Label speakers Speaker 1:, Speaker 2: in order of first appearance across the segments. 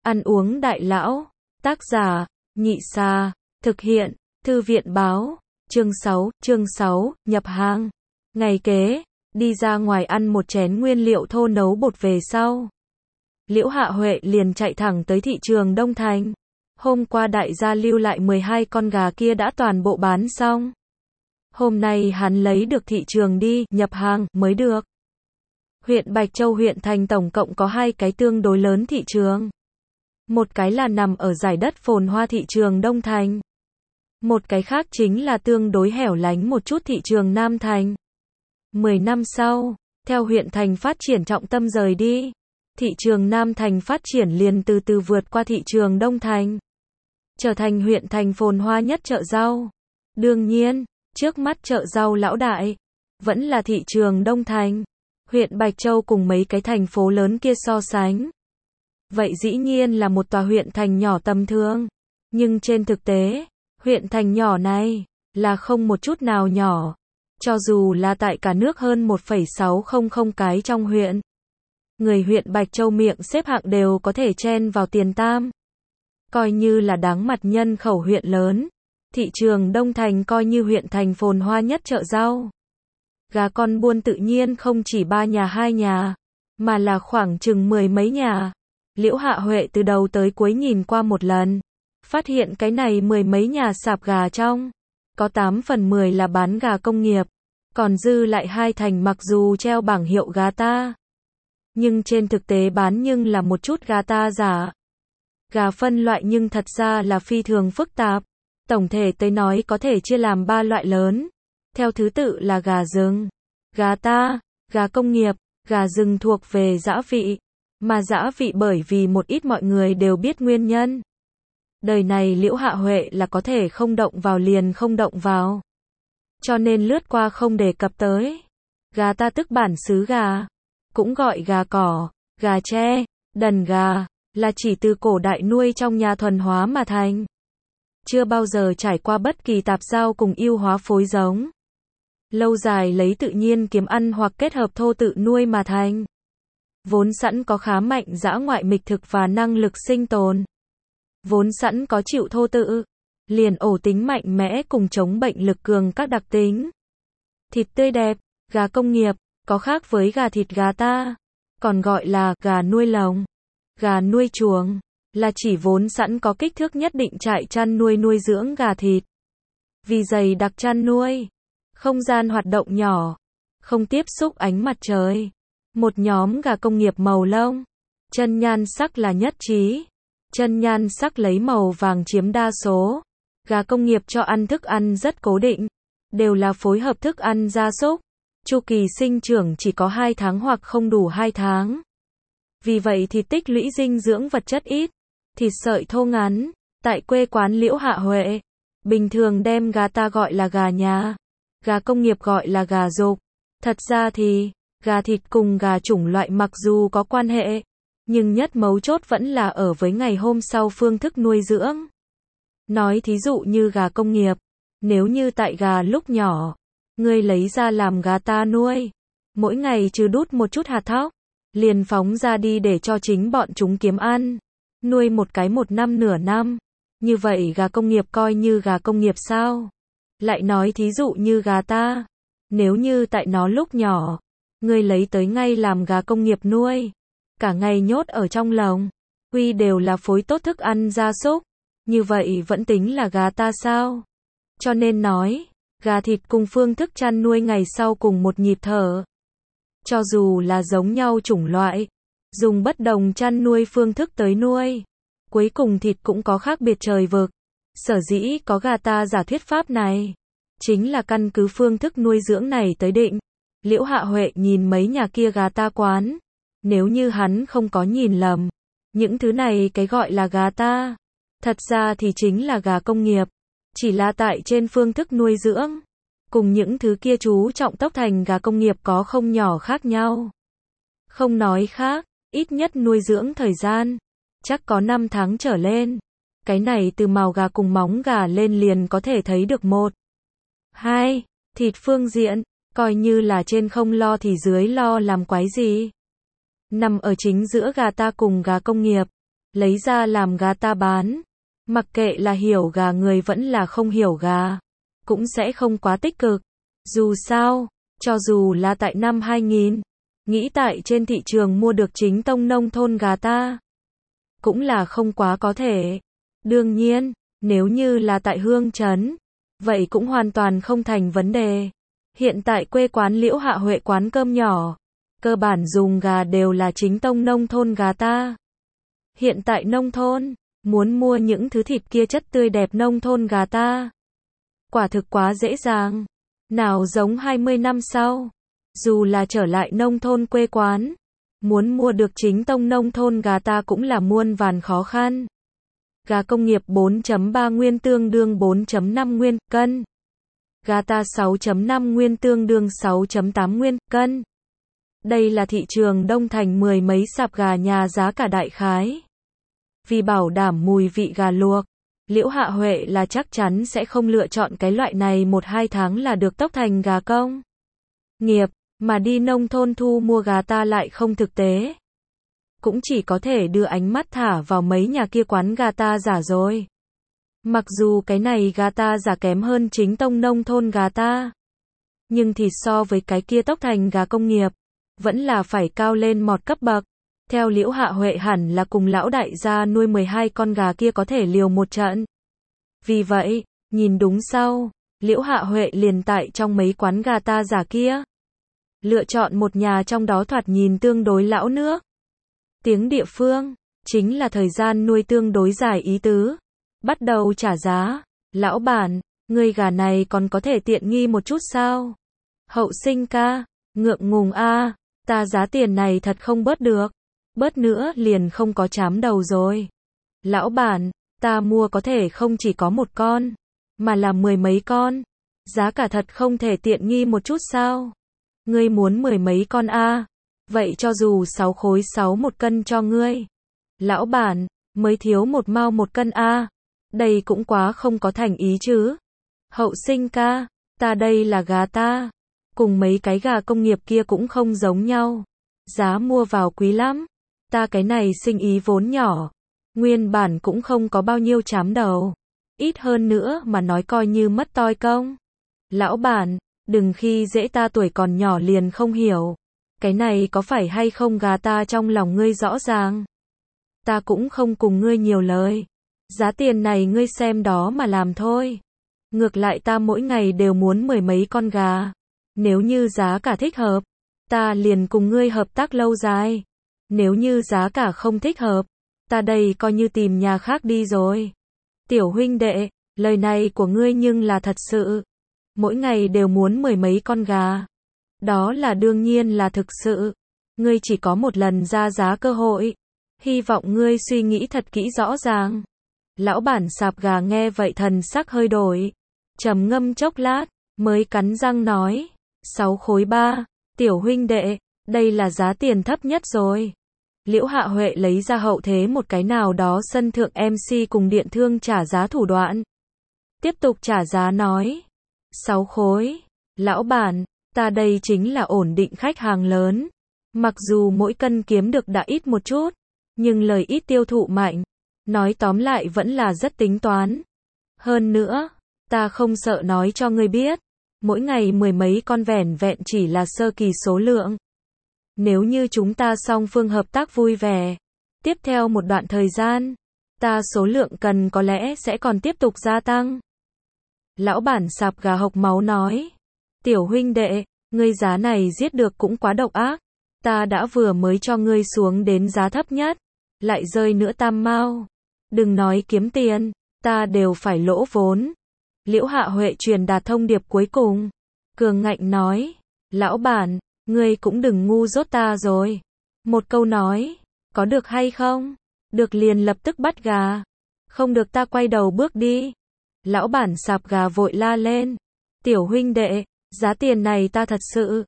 Speaker 1: Ăn uống đại lão. Tác giả, Nhị Sa. Thực hiện, Thư viện Báo. Chương 6, nhập hàng. Ngày kế, đi ra ngoài ăn một chén nguyên liệu thô nấu bột về sau. Liễu Hạ Huệ liền chạy thẳng tới thị trường Đông Thành. Hôm qua đại gia lưu lại 12 con gà kia đã toàn bộ bán xong. Hôm nay hắn lấy được thị trường đi, nhập hàng, mới được. Huyện Bạch Châu huyện thành tổng cộng có 2 cái tương đối lớn thị trường. Một cái là nằm ở giải đất phồn hoa thị trường Đông Thành. Một cái khác chính là tương đối hẻo lánh một chút thị trường Nam Thành. 10 năm sau, theo huyện thành phát triển trọng tâm rời đi, thị trường Nam Thành phát triển liền từ từ vượt qua thị trường Đông Thành, trở thành huyện thành phồn hoa nhất chợ rau. Đương nhiên, trước mắt chợ rau lão đại vẫn là thị trường Đông Thành. Huyện Bạch Châu cùng mấy cái thành phố lớn kia so sánh, vậy dĩ nhiên là một tòa huyện thành nhỏ tầm thường. Nhưng trên thực tế, huyện thành nhỏ này là không một chút nào nhỏ. Cho dù là tại cả nước hơn 1,600 cái trong huyện, người huyện Bạch Châu miệng xếp hạng đều có thể chen vào tiền tam. Coi như là đáng mặt nhân khẩu huyện lớn, thị trường Đông Thành coi như huyện thành phồn hoa nhất chợ rau. Gà con buôn tự nhiên không chỉ 3 nhà 2 nhà, mà là khoảng chừng 10 mấy nhà. Liễu Hạ Huệ từ đầu tới cuối nhìn qua một lần, phát hiện cái này 10 mấy nhà sạp gà trong, có 8 phần 10 là bán gà công nghiệp, còn dư lại 2 thành mặc dù treo bảng hiệu gà ta, nhưng trên thực tế bán nhưng là một chút gà ta giả. Gà phân loại nhưng thật ra là phi thường phức tạp. Tổng thể tới nói có thể chia làm 3 loại lớn. Theo thứ tự là gà rừng, gà ta, gà công nghiệp. Gà rừng thuộc về giã vị, mà giã vị bởi vì một ít mọi người đều biết nguyên nhân. Đời này Liễu Hạ Huệ là có thể không động vào liền không động vào, cho nên lướt qua không đề cập tới. Gà ta tức bản xứ gà, cũng gọi gà cỏ, gà tre, đần gà, là chỉ từ cổ đại nuôi trong nhà thuần hóa mà thành, chưa bao giờ trải qua bất kỳ tạp giao cùng ưu hóa phối giống. Lâu dài lấy tự nhiên kiếm ăn hoặc kết hợp thô tự nuôi mà thành. Vốn sẵn có khá mạnh dã ngoại mịch thực và năng lực sinh tồn. Vốn sẵn có chịu thô tự, liền ổ tính mạnh mẽ cùng chống bệnh lực cường các đặc tính. Thịt tươi đẹp, gà công nghiệp, có khác với gà thịt gà ta, còn gọi là gà nuôi lồng, gà nuôi chuồng, là chỉ vốn sẵn có kích thước nhất định trại chăn nuôi nuôi dưỡng gà thịt. Vì dày đặc chăn nuôi, không gian hoạt động nhỏ, không tiếp xúc ánh mặt trời. Một nhóm gà công nghiệp màu lông, chân nhan sắc là nhất trí. Chân nhan sắc lấy màu vàng chiếm đa số. Gà công nghiệp cho ăn thức ăn rất cố định, đều là phối hợp thức ăn gia súc. Chu kỳ sinh trưởng chỉ có 2 tháng hoặc không đủ 2 tháng. Vì vậy thịt tích lũy dinh dưỡng vật chất ít, thịt sợi thô ngắn. Tại quê quán Liễu Hạ Huệ, bình thường đem gà ta gọi là gà nhà, gà công nghiệp gọi là gà dục. Thật ra thì, gà thịt cùng gà chủng loại mặc dù có quan hệ, nhưng nhất mấu chốt vẫn là ở với ngày hôm sau phương thức nuôi dưỡng. Nói thí dụ như gà công nghiệp, nếu như tại gà lúc nhỏ, ngươi lấy ra làm gà ta nuôi, mỗi ngày trừ đút một chút hạt thóc, liền phóng ra đi để cho chính bọn chúng kiếm ăn, nuôi một cái 1 năm nửa năm. Như vậy gà công nghiệp coi như gà công nghiệp sao? Lại nói thí dụ như gà ta, nếu như tại nó lúc nhỏ, ngươi lấy tới ngay làm gà công nghiệp nuôi, cả ngày nhốt ở trong lồng, huy đều là phối tốt thức ăn gia súc, như vậy vẫn tính là gà ta sao? Cho nên nói, gà thịt cùng phương thức chăn nuôi ngày sau cùng một nhịp thở. Cho dù là giống nhau chủng loại, dùng bất đồng chăn nuôi phương thức tới nuôi, cuối cùng thịt cũng có khác biệt trời vực. Sở dĩ có gà ta giả thuyết pháp này, chính là căn cứ phương thức nuôi dưỡng này tới định. Liễu Hạ Huệ nhìn mấy nhà kia gà ta quán, nếu như hắn không có nhìn lầm, những thứ này cái gọi là gà ta, thật ra thì chính là gà công nghiệp, chỉ là tại trên phương thức nuôi dưỡng, cùng những thứ kia chú trọng tốc thành gà công nghiệp có không nhỏ khác nhau. Không nói khác, ít nhất nuôi dưỡng thời gian, chắc có 5 tháng trở lên. Cái này từ mào gà cùng móng gà lên liền có thể thấy được. 1. 2. Thịt phương diện, coi như là trên không lo thì dưới lo làm quái gì. Nằm ở chính giữa gà ta cùng gà công nghiệp, lấy ra làm gà ta bán. Mặc kệ là hiểu gà người vẫn là không hiểu gà, cũng sẽ không quá tích cực. Dù sao, cho dù là tại năm 2000, nghĩ tại trên thị trường mua được chính tông nông thôn gà ta, cũng là không quá có thể. Đương nhiên, nếu như là tại Hương Trấn, vậy cũng hoàn toàn không thành vấn đề. Hiện tại quê quán Liễu Hạ Huệ quán cơm nhỏ, cơ bản dùng gà đều là chính tông nông thôn gà ta. Hiện tại nông thôn, muốn mua những thứ thịt kia chất tươi đẹp nông thôn gà ta, quả thực quá dễ dàng. Nào giống 20 năm sau, dù là trở lại nông thôn quê quán, muốn mua được chính tông nông thôn gà ta cũng là muôn vàn khó khăn. Gà công nghiệp 4.3 nguyên tương đương 4.5 nguyên cân. Gà ta 6.5 nguyên tương đương 6.8 nguyên cân. Đây là thị trường Đông Thành mười mấy sạp gà nhà giá cả đại khái. Vì bảo đảm mùi vị gà luộc, Liễu Hạ Huệ là chắc chắn sẽ không lựa chọn cái loại này 1-2 tháng là được tốc thành gà công nghiệp, mà đi nông thôn thu mua gà ta lại không thực tế. Cũng chỉ có thể đưa ánh mắt thả vào mấy nhà kia quán gà ta giả rồi. Mặc dù cái này gà ta giả kém hơn chính tông nông thôn gà ta, nhưng thì so với cái kia tốc thành gà công nghiệp, vẫn là phải cao lên một cấp bậc. Theo Liễu Hạ Huệ hẳn là cùng lão đại gia nuôi 12 con gà kia có thể liều một trận. Vì vậy, nhìn đúng sau, Liễu Hạ Huệ liền tại trong mấy quán gà ta giả kia, lựa chọn một nhà trong đó thoạt nhìn tương đối lão nước. Tiếng địa phương, chính là thời gian nuôi tương đối dài ý tứ. Bắt đầu trả giá. Lão bản, người gà này còn có thể tiện nghi một chút sao? Hậu sinh ca, ngượng ngùng a, ta giá tiền này thật không bớt được. Bớt nữa liền không có chám đầu rồi. Lão bản, ta mua có thể không chỉ có một con, mà là 10 mấy con. Giá cả thật không thể tiện nghi một chút sao? Ngươi muốn 10 mấy con a? Vậy cho dù 6 khối 6 một cân cho ngươi. Lão bản, mới thiếu 1 mao 1 cân a. Đây cũng quá không có thành ý chứ. Hậu sinh ca, ta đây là gà ta. Cùng mấy cái gà công nghiệp kia cũng không giống nhau. Giá mua vào quý lắm. Ta cái này sinh ý vốn nhỏ. Nguyên bản cũng không có bao nhiêu chám đầu. Ít hơn nữa mà nói coi như mất toi công. Lão bản, đừng khi dễ ta tuổi còn nhỏ liền không hiểu. Cái này có phải hay không gà ta trong lòng ngươi rõ ràng. Ta cũng không cùng ngươi nhiều lời. Giá tiền này ngươi xem đó mà làm thôi. Ngược lại ta mỗi ngày đều muốn 10 mấy con gà. Nếu như giá cả thích hợp, ta liền cùng ngươi hợp tác lâu dài. Nếu như giá cả không thích hợp, ta đây coi như tìm nhà khác đi rồi. Tiểu huynh đệ, lời này của ngươi nhưng là thật sự. Mỗi ngày đều muốn 10 mấy con gà. Đó là đương nhiên là thực sự. Ngươi chỉ có một lần ra giá cơ hội. Hy vọng ngươi suy nghĩ thật kỹ rõ ràng. Lão bản sạp gà nghe vậy thần sắc hơi đổi. Trầm ngâm chốc lát, mới cắn răng nói. 6 khối 3, tiểu huynh đệ, đây là giá tiền thấp nhất rồi. Liễu Hạ Huệ lấy ra hậu thế một cái nào đó sân thượng MC cùng điện thương trả giá thủ đoạn. Tiếp tục trả giá nói. 6 khối. Lão bản, ta đây chính là ổn định khách hàng lớn. Mặc dù mỗi cân kiếm được đã ít một chút, nhưng lời ít tiêu thụ mạnh. Nói tóm lại vẫn là rất tính toán. Hơn nữa, ta không sợ nói cho ngươi biết. Mỗi ngày 10 mấy con vẻn vẹn chỉ là sơ kỳ số lượng. Nếu như chúng ta song phương hợp tác vui vẻ, tiếp theo một đoạn thời gian, ta số lượng cần có lẽ sẽ còn tiếp tục gia tăng. Lão bản sạp gà hộc máu nói. Tiểu huynh đệ, ngươi giá này giết được cũng quá độc ác. Ta đã vừa mới cho ngươi xuống đến giá thấp nhất, lại rơi nữa tam mao. Đừng nói kiếm tiền, ta đều phải lỗ vốn. Liễu Hạ Huệ truyền đạt thông điệp cuối cùng. Cường ngạnh nói. Lão bản, ngươi cũng đừng ngu dốt ta rồi. Một câu nói, có được hay không? Được liền lập tức bắt gà. Không được ta quay đầu bước đi. Lão bản sạp gà vội la lên. Tiểu huynh đệ, giá tiền này ta thật sự.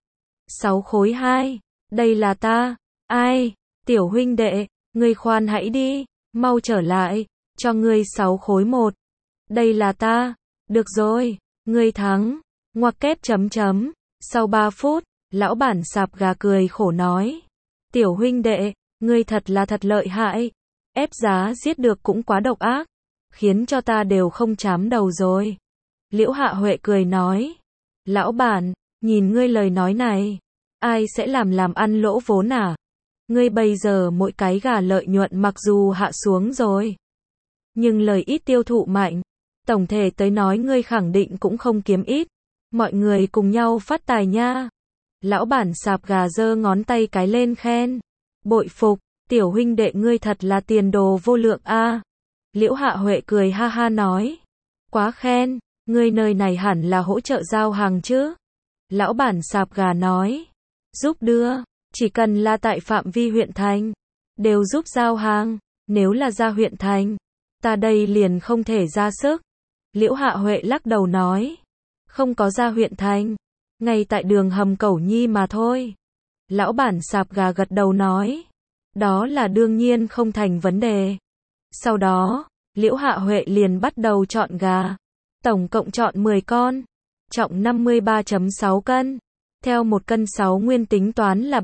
Speaker 1: 6 khối 2, đây là ta. Ai? Tiểu huynh đệ, ngươi khoan hãy đi, mau trở lại, cho ngươi 6 khối 1. Đây là ta. Được rồi, ngươi thắng. Ngoặc kép chấm chấm. Sau 3 phút, lão bản sạp gà cười khổ nói. Tiểu huynh đệ, ngươi thật là thật lợi hại. ép giá giết được cũng quá độc ác, khiến cho ta đều không chám đầu rồi. Liễu Hạ Huệ cười nói, lão bản, nhìn ngươi lời nói này, ai sẽ làm ăn lỗ vốn à? Ngươi bây giờ mỗi cái gà lợi nhuận mặc dù hạ xuống rồi, nhưng lời ít tiêu thụ mạnh, tổng thể tới nói ngươi khẳng định cũng không kiếm ít. Mọi người cùng nhau phát tài nha. Lão bản sạp gà giơ ngón tay cái lên khen. Bội phục, tiểu huynh đệ ngươi thật là tiền đồ vô lượng a. Liễu Hạ Huệ cười ha ha nói. Quá khen, ngươi nơi này hẳn là hỗ trợ giao hàng chứ? Lão bản sạp gà nói. Giúp đưa, chỉ cần là tại phạm vi huyện thành, đều giúp giao hàng, nếu là ra huyện thành, ta đây liền không thể ra sức. Liễu Hạ Huệ lắc đầu nói. Không có ra huyện thành, ngay tại đường hầm Cẩu Nhi mà thôi. Lão bản sạp gà gật đầu nói. Đó là đương nhiên không thành vấn đề. Sau đó, Liễu Hạ Huệ liền bắt đầu chọn gà. Tổng cộng chọn 10 con, trọng 53,6 cân. Theo 1 cân 6 nguyên tính toán là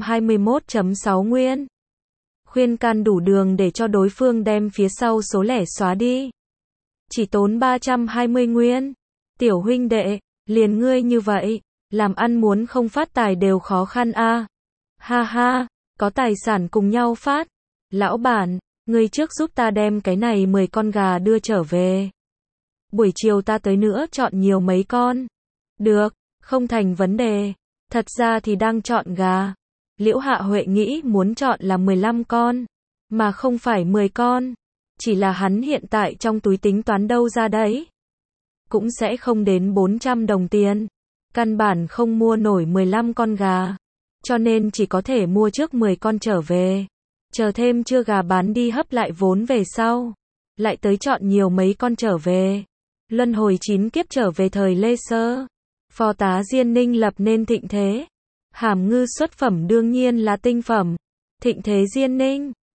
Speaker 1: 321,6 nguyên. Khuyên can đủ đường để cho đối phương đem phía sau số lẻ xóa đi. Chỉ tốn 320 nguyên. Tiểu huynh đệ, liền ngươi như vậy, làm ăn muốn không phát tài đều khó khăn a. Ha ha, có tài sản cùng nhau phát. Lão bản, ngươi trước giúp ta đem cái này 10 con gà đưa trở về. Buổi chiều ta tới nữa chọn nhiều mấy con. Được, không thành vấn đề. Thật ra thì đang chọn gà. Liễu Hạ Huệ nghĩ muốn chọn là 15 con, mà không phải 10 con. Chỉ là hắn hiện tại trong túi tính toán đâu ra đấy. Cũng sẽ không đến 400 đồng tiền. Căn bản không mua nổi 15 con gà. Cho nên chỉ có thể mua trước 10 con trở về. Chờ thêm chưa gà bán đi hấp lại vốn về sau. Lại tới chọn nhiều mấy con trở về. Luân hồi 9 kiếp trở về thời Lê Sơ. Phó tá Diên Ninh lập nên thịnh thế. Hàm ngư xuất phẩm đương nhiên là tinh phẩm. Thịnh thế Diên Ninh.